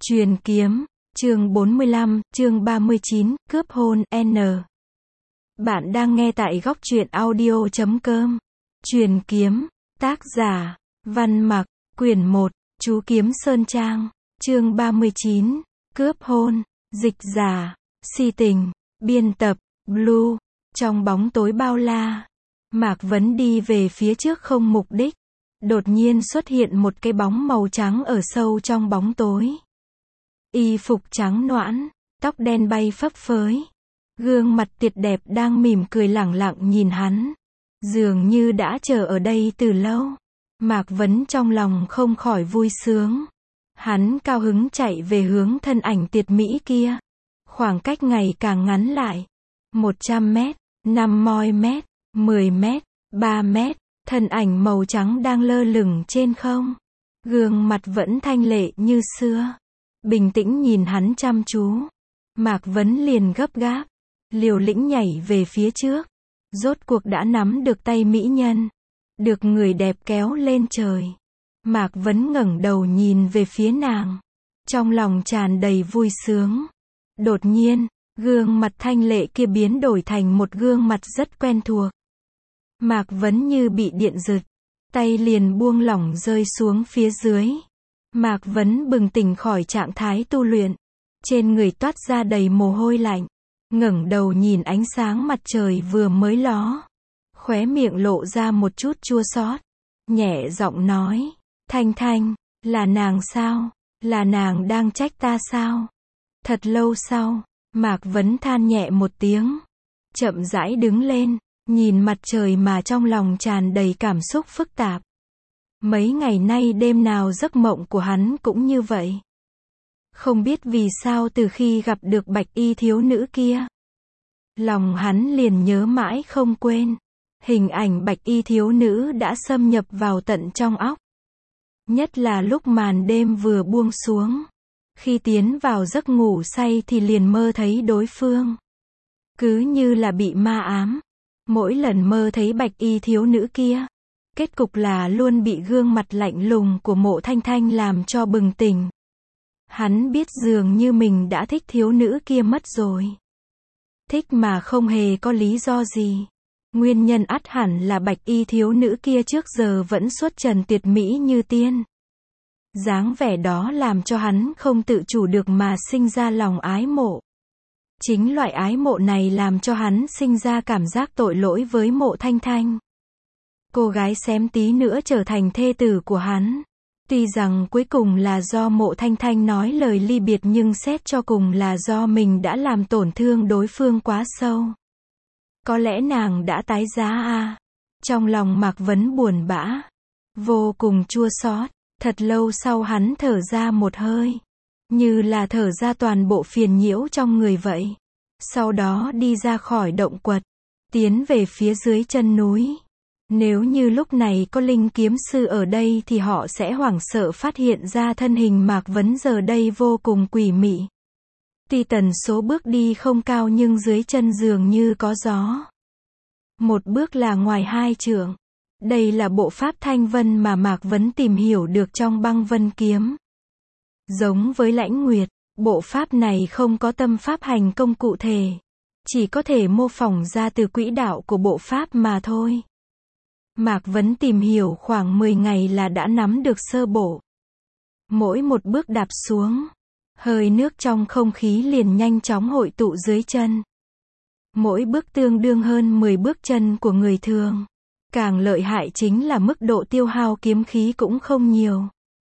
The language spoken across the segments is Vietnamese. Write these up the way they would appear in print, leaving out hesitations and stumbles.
Truyền kiếm, chương 45, chương 39, cướp hôn, N. Bạn đang nghe tại góc truyện audio.com. Truyền kiếm, tác giả, Văn Mặc, quyển 1, Chú Kiếm Sơn Trang, chương 39, cướp hôn, dịch giả, si tình, biên tập, Blue. Trong bóng tối bao la, Mạc Vấn đi về phía trước không mục đích. Đột nhiên xuất hiện một cái bóng màu trắng ở sâu trong bóng tối. Y phục trắng nõn, tóc đen bay phấp phới. Gương mặt tuyệt đẹp đang mỉm cười lẳng lặng nhìn hắn. Dường như đã chờ ở đây từ lâu. Mạc Vấn trong lòng không khỏi vui sướng. Hắn cao hứng chạy về hướng thân ảnh tuyệt mỹ kia. Khoảng cách ngày càng ngắn lại. 100 mét, 50 mét, 10 mét, 3 mét. Thân ảnh màu trắng đang lơ lửng trên không. Gương mặt vẫn thanh lệ như xưa. Bình tĩnh nhìn hắn chăm chú. Mạc Vấn liền gấp gáp, liều lĩnh nhảy về phía trước. Rốt cuộc đã nắm được tay mỹ nhân. Được người đẹp kéo lên trời. Mạc Vấn ngẩng đầu nhìn về phía nàng. Trong lòng tràn đầy vui sướng. Đột nhiên, gương mặt thanh lệ kia biến đổi thành một gương mặt rất quen thuộc. Mạc Vấn như bị điện giật. Tay liền buông lỏng rơi xuống phía dưới. Mạc Vấn bừng tỉnh khỏi trạng thái tu luyện. Trên người toát ra đầy mồ hôi lạnh. Ngẩng đầu nhìn ánh sáng mặt trời vừa mới ló. Khóe miệng lộ ra một chút chua xót. Nhẹ giọng nói. Thanh Thanh, là nàng sao? Là nàng đang trách ta sao? Thật lâu sau, Mạc Vấn than nhẹ một tiếng. Chậm rãi đứng lên, nhìn mặt trời mà trong lòng tràn đầy cảm xúc phức tạp. Mấy ngày nay đêm nào giấc mộng của hắn cũng như vậy. Không biết vì sao từ khi gặp được bạch y thiếu nữ kia, lòng hắn liền nhớ mãi không quên. Hình ảnh bạch y thiếu nữ đã xâm nhập vào tận trong óc. Nhất là lúc màn đêm vừa buông xuống. Khi tiến vào giấc ngủ say thì liền mơ thấy đối phương. Cứ như là bị ma ám. Mỗi lần mơ thấy bạch y thiếu nữ kia, kết cục là luôn bị gương mặt lạnh lùng của Mộ Thanh Thanh làm cho bừng tỉnh. Hắn biết dường như mình đã thích thiếu nữ kia mất rồi. Thích mà không hề có lý do gì. Nguyên nhân ắt hẳn là bạch y thiếu nữ kia trước giờ vẫn xuất trần tuyệt mỹ như tiên. Dáng vẻ đó làm cho hắn không tự chủ được mà sinh ra lòng ái mộ. Chính loại ái mộ này làm cho hắn sinh ra cảm giác tội lỗi với Mộ Thanh Thanh. Cô gái xém tí nữa trở thành thê tử của hắn. Tuy rằng cuối cùng là do Mộ Thanh Thanh nói lời ly biệt nhưng xét cho cùng là do mình đã làm tổn thương đối phương quá sâu. Có lẽ nàng đã tái giá à? Trong lòng Mạc Vấn buồn bã. Vô cùng chua xót. Thật lâu sau hắn thở ra một hơi. Như là thở ra toàn bộ phiền nhiễu trong người vậy. Sau đó đi ra khỏi động quật. Tiến về phía dưới chân núi. Nếu như lúc này có Linh kiếm sư ở đây thì họ sẽ hoảng sợ phát hiện ra thân hình Mạc Vấn giờ đây vô cùng quỷ mị. Tuy tần số bước đi không cao nhưng dưới chân dường như có gió. Một bước là ngoài 2 trượng. Đây là bộ pháp thanh vân mà Mạc Vấn tìm hiểu được trong băng vân kiếm. Giống với Lãnh Nguyệt, bộ pháp này không có tâm pháp hành công cụ thể. Chỉ có thể mô phỏng ra từ quỹ đạo của bộ pháp mà thôi. Mạc Vấn tìm hiểu khoảng 10 ngày là đã nắm được sơ bộ. Mỗi một bước đạp xuống, hơi nước trong không khí liền nhanh chóng hội tụ dưới chân. Mỗi bước tương đương hơn 10 bước chân của người thường. Càng lợi hại chính là mức độ tiêu hao kiếm khí cũng không nhiều.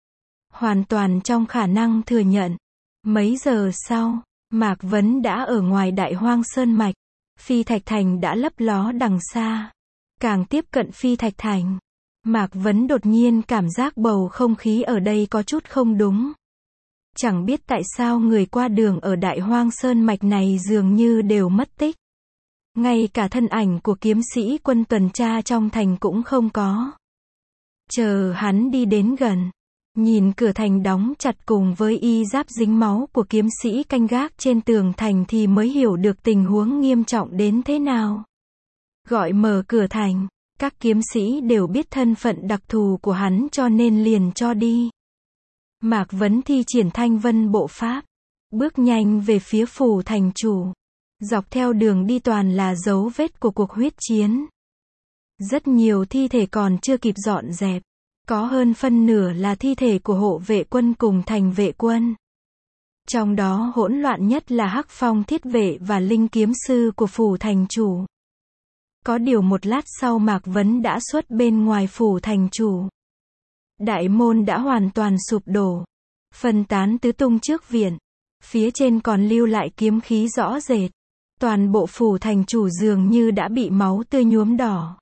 Hoàn toàn trong khả năng thừa nhận. Mấy giờ sau, Mạc Vấn đã ở ngoài Đại Hoang Sơn Mạch. Phi Thạch Thành đã lấp ló đằng xa. Càng tiếp cận Phi Thạch Thành, Mạc Vấn đột nhiên cảm giác bầu không khí ở đây có chút không đúng. Chẳng biết tại sao người qua đường ở Đại Hoang Sơn Mạch này dường như đều mất tích. Ngay cả thân ảnh của kiếm sĩ quân tuần tra trong thành cũng không có. Chờ hắn đi đến gần, nhìn cửa thành đóng chặt cùng với y giáp dính máu của kiếm sĩ canh gác trên tường thành thì mới hiểu được tình huống nghiêm trọng đến thế nào. Gọi mở cửa thành, các kiếm sĩ đều biết thân phận đặc thù của hắn cho nên liền cho đi. Mạc Vấn thi triển Thanh Vân bộ pháp, bước nhanh về phía phủ thành chủ. Dọc theo đường đi toàn là dấu vết của cuộc huyết chiến. Rất nhiều thi thể còn chưa kịp dọn dẹp. Có hơn phân nửa là thi thể của hộ vệ quân cùng thành vệ quân. Trong đó hỗn loạn nhất là Hắc Phong thiết vệ và linh kiếm sư của phủ thành chủ. Có điều một lát sau Mạc Vấn đã xuất bên ngoài phủ thành chủ. Đại môn đã hoàn toàn sụp đổ, phân tán tứ tung trước viện. Phía trên còn lưu lại kiếm khí rõ rệt. Toàn bộ phủ thành chủ dường như đã bị máu tươi nhuốm đỏ.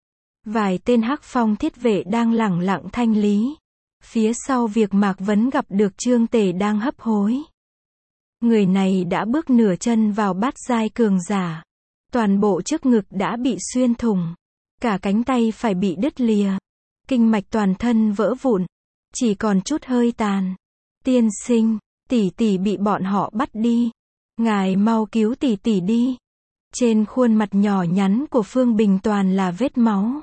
Vài tên Hắc Phong thiết vệ đang lẳng lặng thanh lý. Phía sau việc Mạc Vấn gặp được Trương Tể đang hấp hối. Người này đã bước nửa chân vào bát giai cường giả. Toàn bộ trước ngực đã bị xuyên thủng. Cả cánh tay phải bị đứt lìa. Kinh mạch toàn thân vỡ vụn. Chỉ còn chút hơi tàn. Tiên sinh, tỷ tỷ bị bọn họ bắt đi. Ngài mau cứu tỷ tỷ đi. Trên khuôn mặt nhỏ nhắn của Phương Bình toàn là vết máu.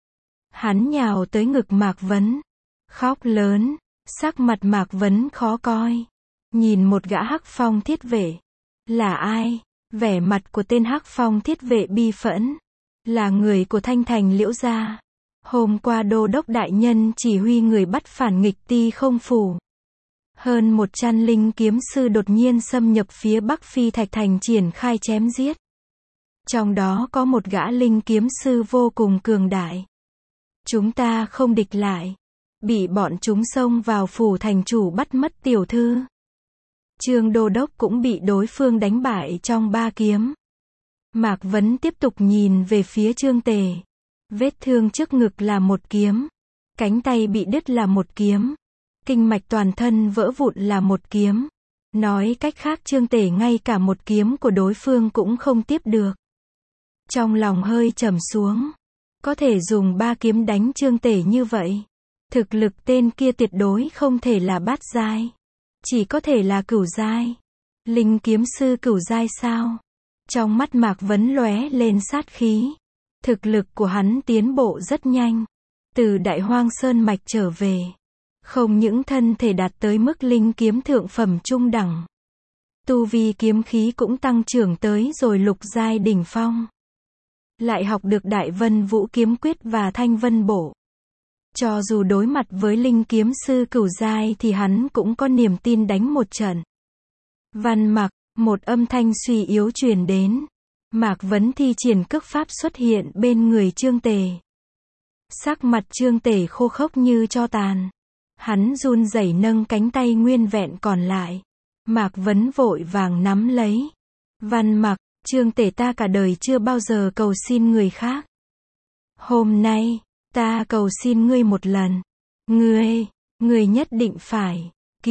Hắn nhào tới ngực Mạc Vấn. Khóc lớn. Sắc mặt Mạc Vấn khó coi. Nhìn một gã Hắc Phong thiết vệ. Là ai? Vẻ mặt của tên Hắc Phong thiết vệ bi phẫn. Là người của Thanh Thành Liễu gia. Hôm qua đô đốc đại nhân chỉ huy người bắt phản nghịch Ti Không phủ. Hơn 100 linh kiếm sư đột nhiên xâm nhập phía Bắc Phi Thạch Thành triển khai chém giết. Trong đó có một gã linh kiếm sư vô cùng cường đại. Chúng ta không địch lại. Bị bọn chúng xông vào phủ thành chủ bắt mất tiểu thư. Trương đô đốc cũng bị đối phương đánh bại trong 3 kiếm. Mạc Vấn tiếp tục nhìn về phía Trương Tề. Vết thương trước ngực là 1 kiếm. Cánh tay bị đứt là 1 kiếm. Kinh mạch toàn thân vỡ vụn là 1 kiếm. Nói cách khác Trương Tể ngay cả 1 kiếm của đối phương cũng không tiếp được. Trong lòng hơi trầm xuống. Có thể dùng 3 kiếm đánh Trương Tể như vậy. Thực lực tên kia tuyệt đối không thể là bát giai. Chỉ có thể là cửu giai. Linh kiếm sư cửu giai sao? Trong mắt Mạc Vấn lóe lên sát khí. Thực lực của hắn tiến bộ rất nhanh. Từ Đại Hoang Sơn Mạch trở về. Không những thân thể đạt tới mức linh kiếm thượng phẩm trung đẳng. Tu vi kiếm khí cũng tăng trưởng tới rồi lục giai đỉnh phong. Lại học được Đại Vân Vũ kiếm quyết và Thanh Vân bộ. Cho dù đối mặt với linh kiếm sư cửu giai thì hắn cũng có niềm tin đánh một trận. Văn Mặc, một âm thanh suy yếu truyền đến. Mạc Vấn thi triển cước pháp xuất hiện bên người Trương Tề. Sắc mặt Trương Tề khô khốc như tro tàn. Hắn run rẩy nâng cánh tay nguyên vẹn còn lại. Mạc Vấn vội vàng nắm lấy. Văn Mặc, Trương Tể ta cả đời chưa bao giờ cầu xin người khác. Hôm nay, ta cầu xin ngươi một lần. Ngươi nhất định phải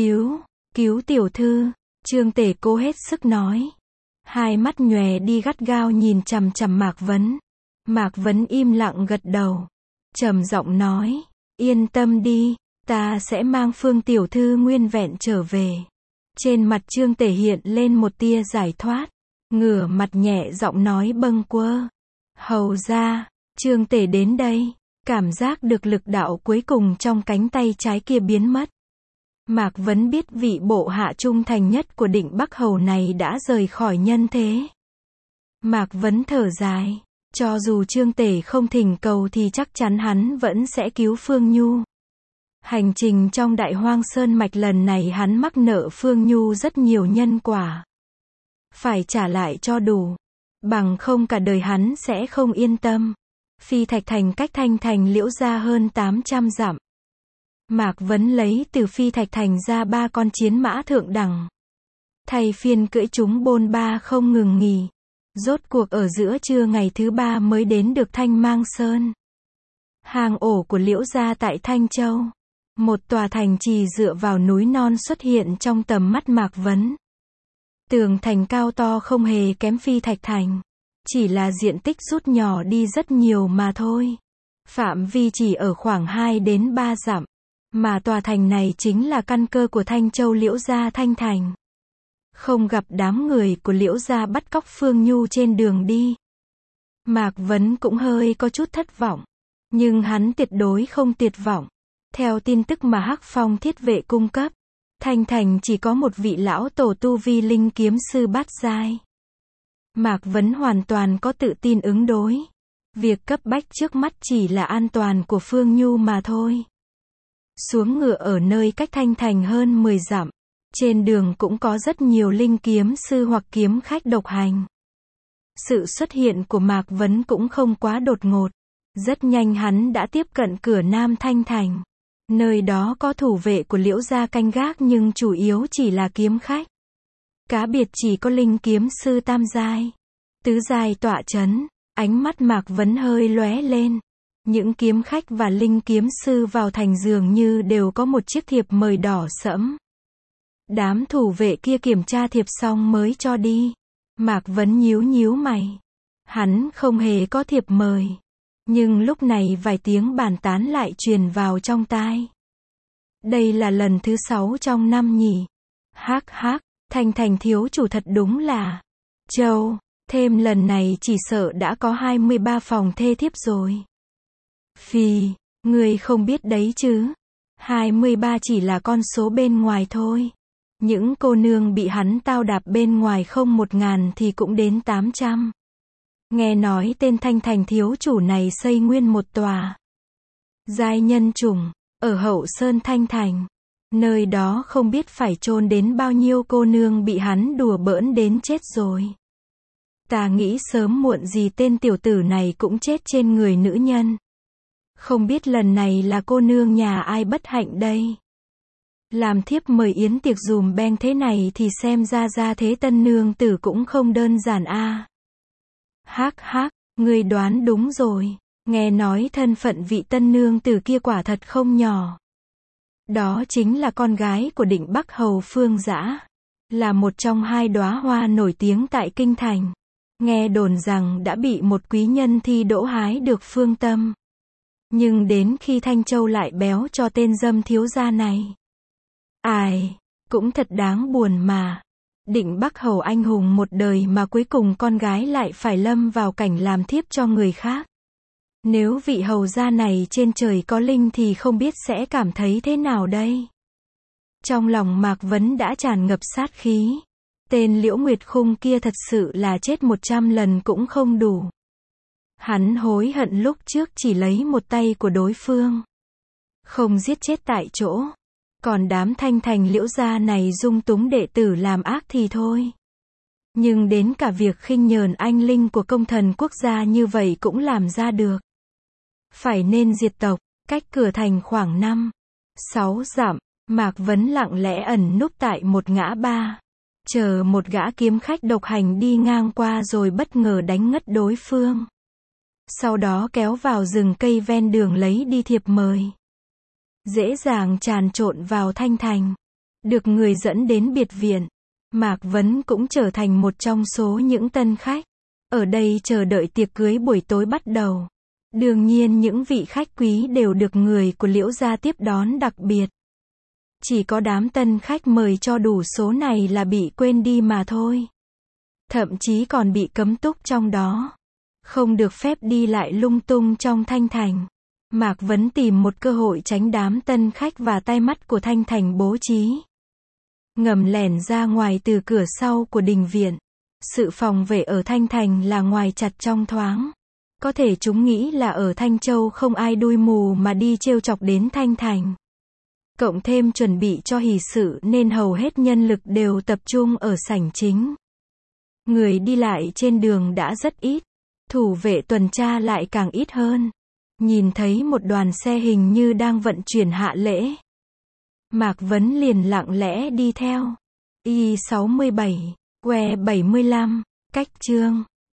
cứu tiểu thư. Trương Tể cố hết sức nói. Hai mắt nhòe đi gắt gao nhìn chằm chằm Mạc Vấn. Mạc Vấn im lặng gật đầu. Trầm giọng nói, yên tâm đi. Ta sẽ mang Phương tiểu thư nguyên vẹn trở về. Trên mặt Trương Tể hiện lên một tia giải thoát. Ngửa mặt nhẹ giọng nói bâng quơ. Hầu ra, Trương Tể đến đây. Cảm giác được lực đạo cuối cùng trong cánh tay trái kia biến mất. Mạc Vấn biết vị bộ hạ trung thành nhất của Định Bắc Hầu này đã rời khỏi nhân thế. Mạc Vấn thở dài. Cho dù Trương Tể không thỉnh cầu thì chắc chắn hắn vẫn sẽ cứu Phương Nhu. Hành trình trong Đại Hoang Sơn Mạch lần này hắn mắc nợ Phương Nhu rất nhiều nhân quả. Phải trả lại cho đủ. Bằng không cả đời hắn sẽ không yên tâm. Phi Thạch Thành cách Thanh Thành Liễu gia hơn 800 dặm. Mạc Vấn lấy từ Phi Thạch Thành ra 3 con chiến mã thượng đẳng. Thay phiên cưỡi chúng bôn ba không ngừng nghỉ. Rốt cuộc ở giữa trưa ngày thứ 3 mới đến được Thanh Mang Sơn. Hang ổ của Liễu gia tại Thanh Châu. Một tòa thành trì dựa vào núi non xuất hiện trong tầm mắt Mạc Vấn. Tường thành cao to không hề kém Phi Thạch Thành. Chỉ là diện tích rút nhỏ đi rất nhiều mà thôi. Phạm vi chỉ ở khoảng 2 đến 3 dặm. Mà tòa thành này chính là căn cơ của Thanh Châu Liễu gia Thanh Thành. Không gặp đám người của Liễu gia bắt cóc Phương Nhu trên đường đi. Mạc Vấn cũng hơi có chút thất vọng. Nhưng hắn tuyệt đối không tuyệt vọng. Theo tin tức mà Hắc Phong Thiết Vệ cung cấp, Thanh Thành chỉ có một vị lão tổ tu vi linh kiếm sư bát giai. Mạc Vấn hoàn toàn có tự tin ứng đối. Việc cấp bách trước mắt chỉ là an toàn của Phương Nhu mà thôi. Xuống ngựa ở nơi cách Thanh Thành hơn 10 dặm. Trên đường cũng có rất nhiều linh kiếm sư hoặc kiếm khách độc hành. Sự xuất hiện của Mạc Vấn cũng không quá đột ngột. Rất nhanh hắn đã tiếp cận cửa Nam Thanh Thành. Nơi đó có thủ vệ của Liễu gia canh gác nhưng chủ yếu chỉ là kiếm khách. Cá biệt chỉ có linh kiếm sư tam giai, tứ giai tọa chấn. Ánh mắt Mạc Vấn hơi lóe lên. Những kiếm khách và linh kiếm sư vào thành dường như đều có một chiếc thiệp mời đỏ sẫm. Đám thủ vệ kia kiểm tra thiệp xong mới cho đi. Mạc Vấn nhíu nhíu mày. Hắn không hề có thiệp mời. Nhưng lúc này vài tiếng bàn tán lại truyền vào trong tai. Đây là lần thứ 6 trong năm nhỉ. Hắc hắc, Thanh Thành thiếu chủ thật đúng là trâu. Thêm lần này chỉ sợ đã có 23 phòng thê thiếp rồi. Phì, người không biết đấy chứ. 23 chỉ là con số bên ngoài thôi. Những cô nương bị hắn tao đạp bên ngoài không 1.000 thì cũng đến 800. Nghe nói tên Thanh Thành thiếu chủ này xây nguyên một tòa giai nhân chủng, ở Hậu Sơn Thanh Thành. Nơi đó không biết phải chôn đến bao nhiêu cô nương bị hắn đùa bỡn đến chết rồi. Ta nghĩ sớm muộn gì tên tiểu tử này cũng chết trên người nữ nhân. Không biết lần này là cô nương nhà ai bất hạnh đây. Làm thiếp mời yến tiệc dùm beng thế này thì xem ra thế tân nương tử cũng không đơn giản a. Hắc hắc, ngươi đoán đúng rồi. Nghe nói thân phận vị tân nương tử kia quả thật không nhỏ. Đó chính là con gái của Định Bắc Hầu Phương Dã. Là một trong 2 đóa hoa nổi tiếng tại Kinh Thành. Nghe đồn rằng đã bị một quý nhân thi đỗ hái được phương tâm. Nhưng đến khi Thanh Châu lại béo cho tên dâm thiếu gia này. Ai, cũng thật đáng buồn mà. Định Bắc Hầu anh hùng một đời mà cuối cùng con gái lại phải lâm vào cảnh làm thiếp cho người khác. Nếu vị hầu gia này trên trời có linh thì không biết sẽ cảm thấy thế nào đây. Trong lòng Mạc Vấn đã tràn ngập sát khí. Tên Liễu Nguyệt Khung kia thật sự là chết 100 lần cũng không đủ. Hắn hối hận lúc trước chỉ lấy một tay của đối phương. Không giết chết tại chỗ. Còn đám Thanh Thành Liễu gia này dung túng đệ tử làm ác thì thôi. Nhưng đến cả việc khinh nhờn anh linh của công thần quốc gia như vậy cũng làm ra được. Phải nên diệt tộc. Cách cửa thành khoảng 5-6 dặm, Mạc Vấn lặng lẽ ẩn núp tại một ngã ba. Chờ một gã kiếm khách độc hành đi ngang qua rồi bất ngờ đánh ngất đối phương. Sau đó kéo vào rừng cây ven đường lấy đi thiệp mời. Dễ dàng tràn trộn vào Thanh Thành. Được người dẫn đến biệt viện. Mạc Vấn cũng trở thành một trong số những tân khách. Ở đây chờ đợi tiệc cưới buổi tối bắt đầu. Đương nhiên những vị khách quý đều được người của Liễu gia tiếp đón đặc biệt. Chỉ có đám tân khách mời cho đủ số này là bị quên đi mà thôi. Thậm chí còn bị cấm túc trong đó. Không được phép đi lại lung tung trong Thanh Thành. Mạc Vấn tìm một cơ hội tránh đám tân khách và tai mắt của Thanh Thành bố trí. Ngầm lẻn ra ngoài từ cửa sau của đình viện. Sự phòng vệ ở Thanh Thành là ngoài chặt trong thoáng. Có thể chúng nghĩ là ở Thanh Châu không ai đuôi mù mà đi trêu chọc đến Thanh Thành. Cộng thêm chuẩn bị cho hỷ sự nên hầu hết nhân lực đều tập trung ở sảnh chính. Người đi lại trên đường đã rất ít. Thủ vệ tuần tra lại càng ít hơn. Nhìn thấy một đoàn xe hình như đang vận chuyển hạ lễ. Mạc Vấn liền lặng lẽ đi theo. Y67, que 75, cách chương.